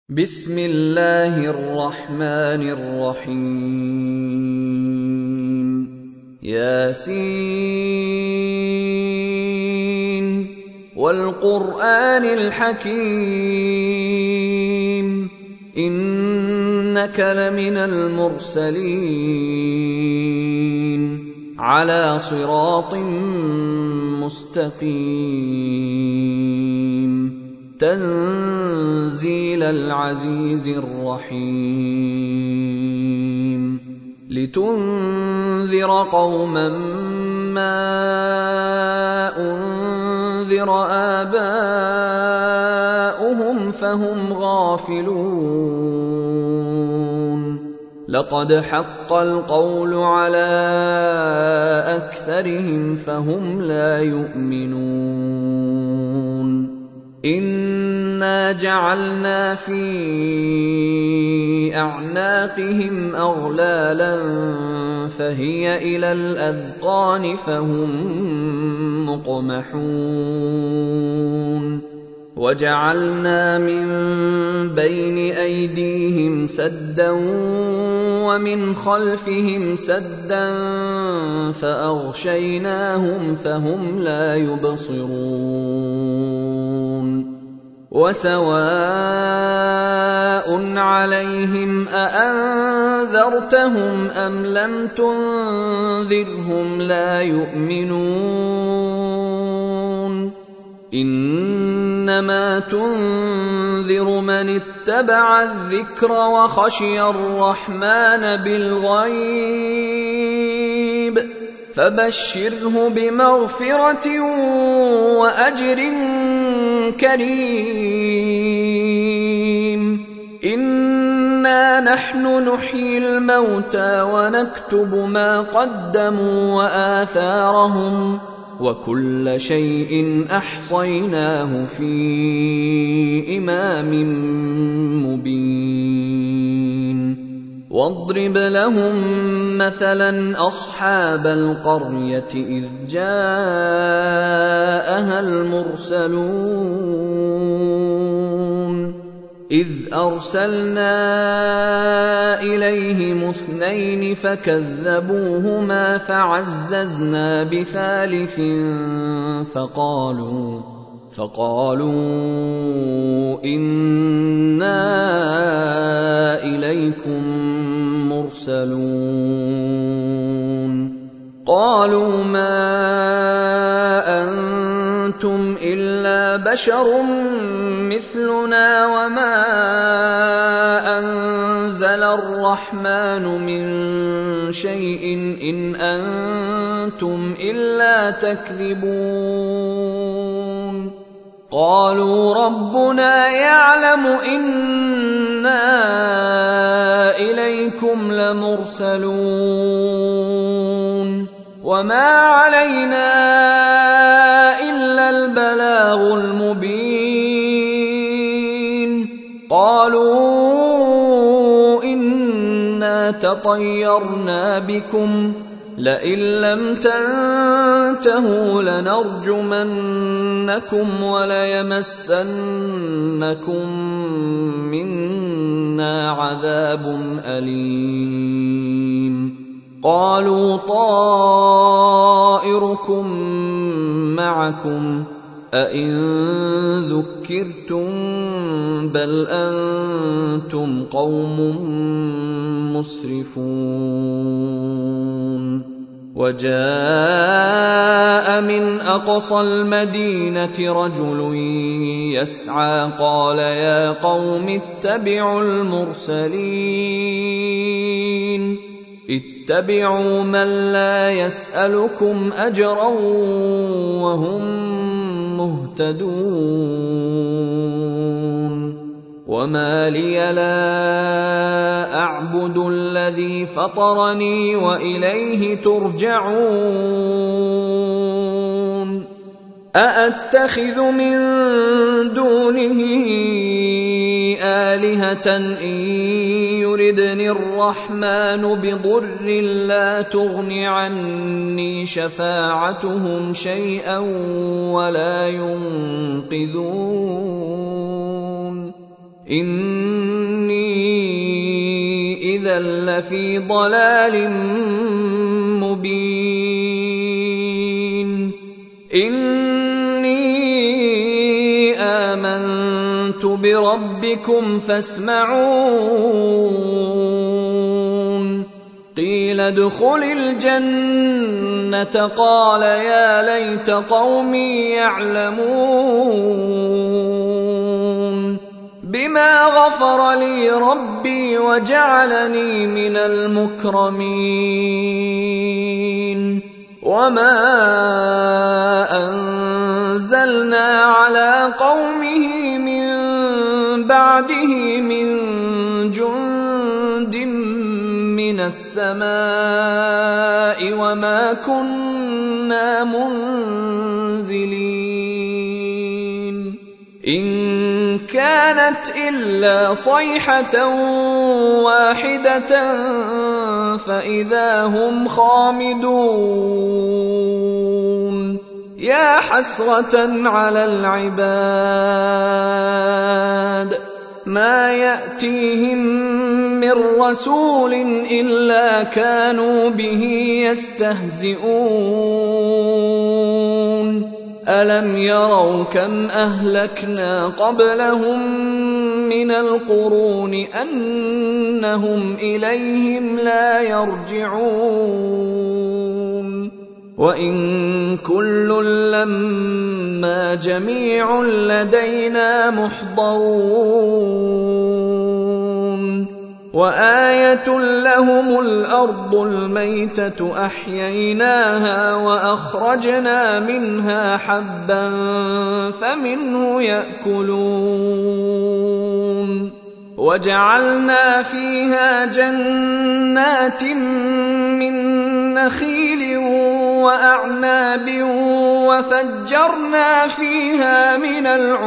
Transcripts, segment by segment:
بسم الله الرحمن الرحيم ياسين والقرآن الحكيم إنك لمن المرسلين على صراط مستقيم تنزيل العزيز الرحيم لتنذر قوما ما أنذر آباؤهم فهم غافلون لقد حق القول على أكثرهم فهم لا يؤمنون إنا جعلنا في أعناقهم أغلالا فهي إلى الأذقان فهم مقمحون وجعلنا من بين أيديهم سدا ومن خلفهم سدا فأغشيناهم فهم لا يبصرون وسواء عليهم أأنذرتهم أم لم تنذرهم لا يؤمنون إنما تنذر من اتبع الذكر وخشي الرحمن بالغيب فبشره بمغفرة وأجر كريم إنا نحن نحيي الموتى ونكتب ما قدموا وآثارهم وكل شيء أحصيناه في إمام مبين واضرب لهم مثلا أصحاب القرية إذ جاءها المرسلون إذ أرسلنا إليهم 2 فكذبوهما فعززنا بثالث فقالوا إنا إليكم مرسلون قالوا ما أنتم إلا بشر مثلنا وما أنزل الرحمن من شيء إن أنتم إلا تكذبون قالوا ربنا يعلم إنا إليكم لمرسلون وما علينا إلا البلاغ المبين قالوا إنا تطيرنا بكم لئن لم تنتهوا لنرجمنكم وليمسنكم منا عذاب أليم قالوا طائركم معكم أئن ذكرتم بل أنتم قوم مسرفون وجاء من أقصى المدينة رجل يسعى قال يا قوم اتبعوا المرسلين اتبعوا من لا يسألكم أجرا وهم مهتدون وما لي لا أعبد الذي فطرني وإليه ترجعون أأتخذ من دونه آلهة إن يردني الرحمن بضر لا تغن عني شفاعتهم شيئا ولا ينقذون إني إذا لفي ضلال مبين إني آمنت بربكم فاسمعون قيل ادخل الجنة قال يا ليت قومي يعلمون بما غفر لي ربي وجعلني من المكرمين وما أنزلنا على قومه من بعده من جند من السماء وما كنا منزلين إن كانت إلا صيحة واحدة فإذا هم خامدون يا حسرة على العباد ما يأتيهم من رسول إلا كانوا به يستهزئون ألم يروا كم أهلكنا قبلهم من القرون أنهم إليهم لا يرجعون وإن كل لما جميع لدينا محضرون وآية لهم الأرض الميتة أحييناها وأخرجنا منها حبا فمنه يأكلون وجعلنا فيها جنات من نخيل وأعناب وفجرنا فيها من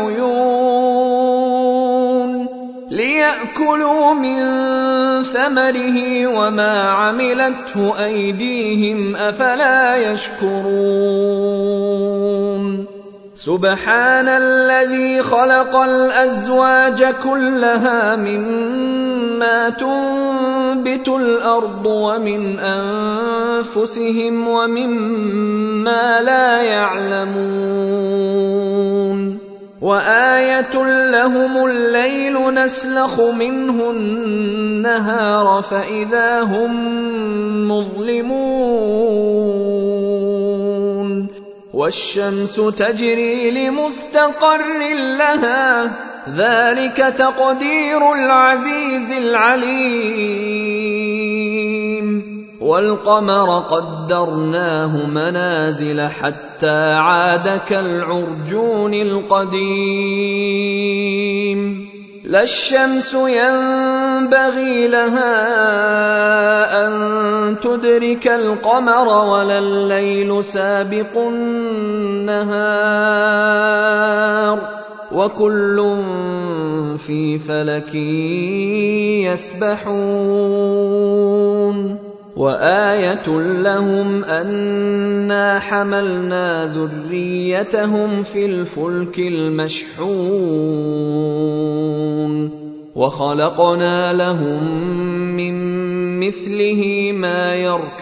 العيون ليأكلوا من ثمره وما عملته أيديهم أفلا يشكرون سبحان الذي خلق الأزواج كلها مما تنبت الأرض ومن أنفسهم ومما لا يعلمون وآية لهم الليل نسلخ منه النهار فإذا هم مظلمون والشمس تجري لمستقر لها ذلك تقدير العزيز العليم والقمر قدرناه منازل حتى عاد كالعرجون القديم لا الشمس ينبغي لها أن تدرك القمر ولا الليل سابق النهار وكل في فلك يسبحون وآية لهم أنا حملنا ذريتهم في الفلك المشحون وخلقنا لهم من مثله ما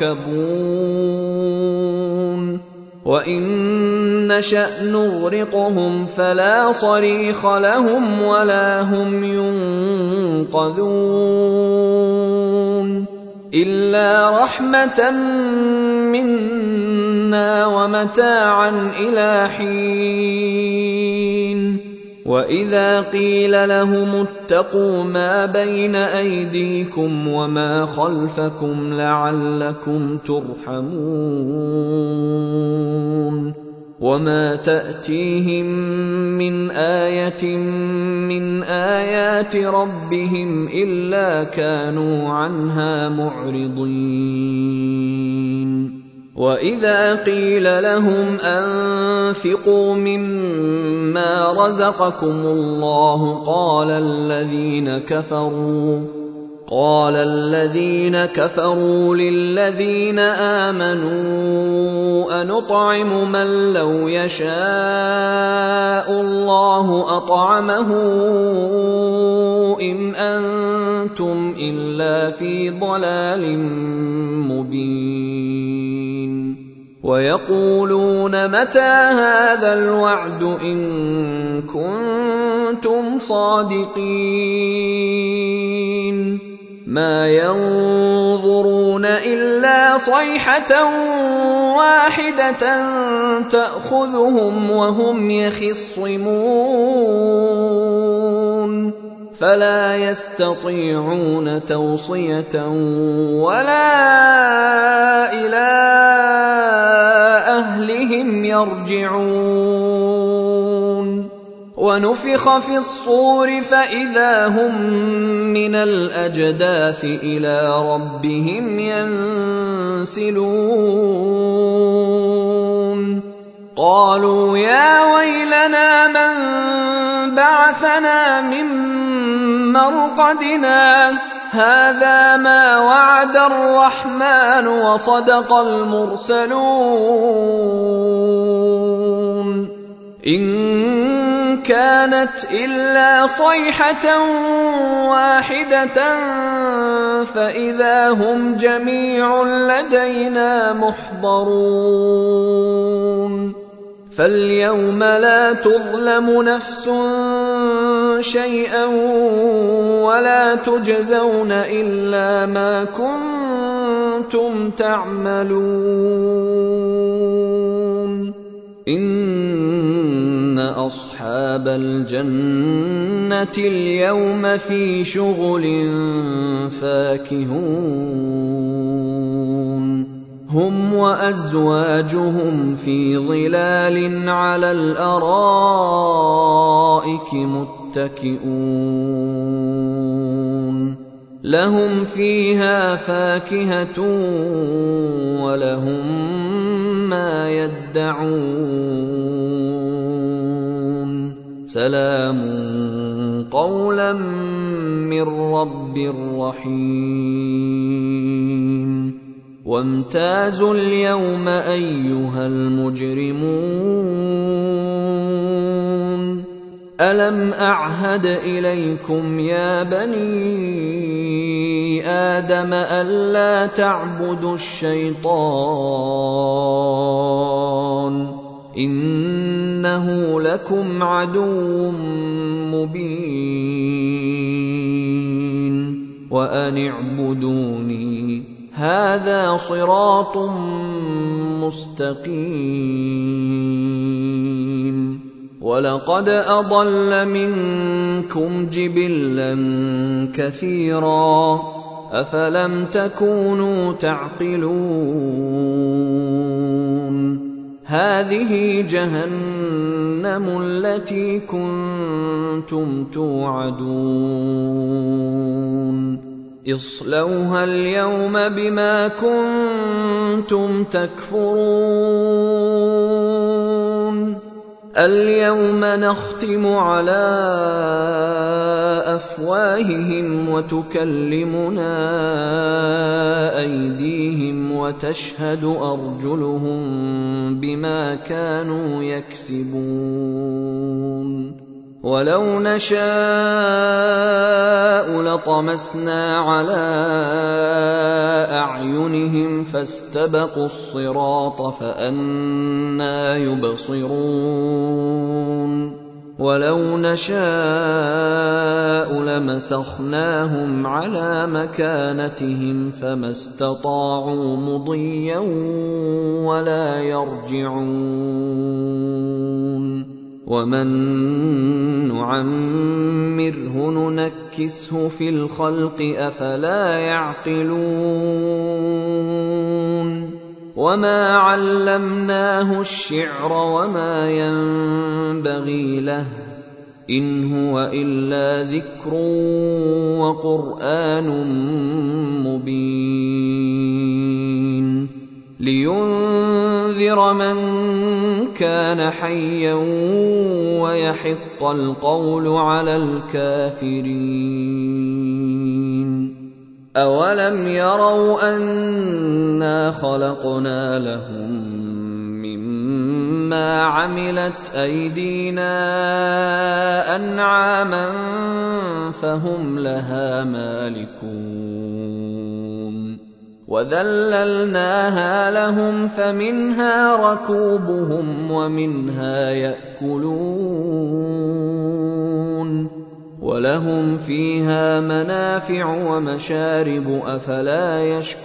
يركبون وإن نشأ نغرقهم فلا صريخ لهم ولا هم ينقذون إلا رحمة منا ومتاعا إلى حين وإذا قيل لهم اتقوا ما بين أيديكم وما خلفكم لعلكم ترحمون وما تأتيهم من آية من آيات ربهم إلا كانوا عنها معرضين وإذا قيل لهم أنفقوا مما رزقكم الله قال الذين كفروا للذين آمنوا أنطعم من لو يشاء الله أطعمه أنتم إلا في ضلال مبين ويقولون متى هذا الوعد إن كنتم صادقين ما ينظرون إلا صيحة واحدة تأخذهم وهم يخصمون فلا يستطيعون توصية ولا إلى أهلهم يرجعون ونفخ في الصور فإذا هم من الأجداث إلى ربهم ينسلون قالوا يا ويلنا من بعثنا من مرقدنا هذا ما وعد الرحمن وصدق المرسلون إن كانت إلا صيحة واحدة فإذا هم جميع لدينا محضرون فاليوم لا تظلم نفس شيئا ولا تجزون إلا ما كنتم تعملون إن أصحاب الجنة اليوم في شغل فاكهون هم وأزواجهم في ظلال على الأرائك متكئون لهم فيها فاكهة ولهم ما يدعون سلام قولا من رب رحيم وامتازوا اليوم أيها المجرمون ألم أعهد إليكم يا بني آدم ألا تعبدوا الشيطان إنه لكم عدو مبين وأن اعبدوني هذا صراط مستقيم ولقد أضل منكم جبلا كثيرا أفلم تكونوا تعقلون هذه جهنم التي كنتم توعدون اصلوها اليوم بما كنتم تكفرون اليوم نختم على أفواههم وتكلمنا أيديهم وتشهد أرجلهم بما كانوا يكسبون ولو نشاء لطمسنا على أعينهم فاستبقوا الصراط فأنى يبصرون ولو نشاء لمسخناهم على مكانتهم فما استطاعوا مضيا ولا يرجعون ومن نعمره ننكسه في الخلق أفلا يعقلون وما علمناه الشعر وما ينبغي له إن هو إلا ذكر وقرآن مبين لينذر من كان حيا ويحق القول على الكافرين أولم يروا أنا خلقنا لهم مما عملت أيدينا أنعاما فهم لها مالكون وذللناها لهم فمنها ركوبهم ومنها يأكلون ولهم فيها منافع ومشارب أفلا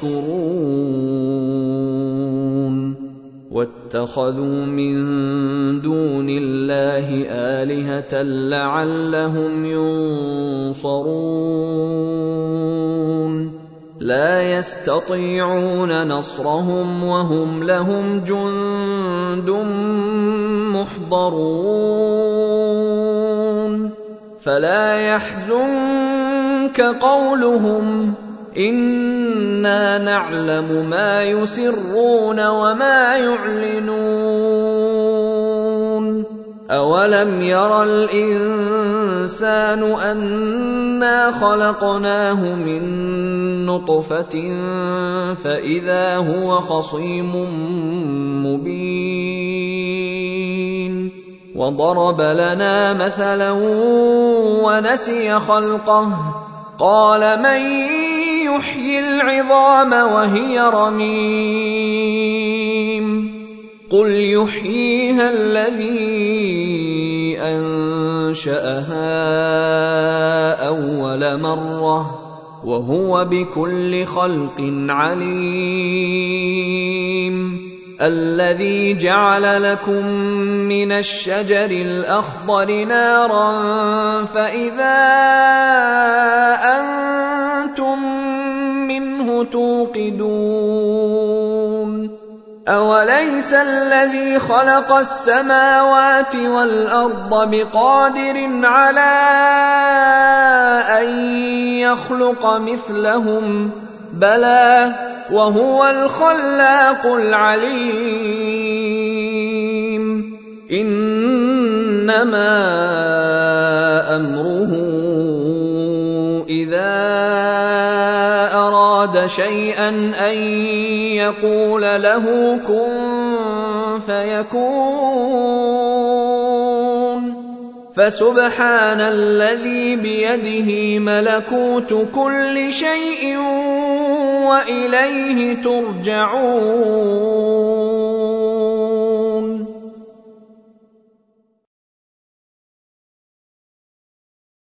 يشكرون واتخذوا من دون الله آلهة لعلهم ينصرون لا يستطيعون نصرهم وهم لهم جند محضرون فلا يحزنك قولهم إنا نعلم ما يسرون وما يعلنون أولم ير الإنسان أنا خلقناه من نطفة فإذا هو خصيم مبين وضرب لنا مثلا ونسي خلقه قال من يحيي العظام وهي رميم قل يحييها الذي أنشأها أول مرة وهو بكل خلق عليم الذي جعل لكم من الشجر الأخضر نارا فإذا أنتم منه توقدون أوليس الذي خلق السماوات والأرض بقادر على أن يخلق مثلهم بلى وهو الخلاق العليم إنما أمره إذا أراد شيئا أن يقول له كن فيكون فسبحان الذي بيده ملكوت كل شيء وإليه ترجعون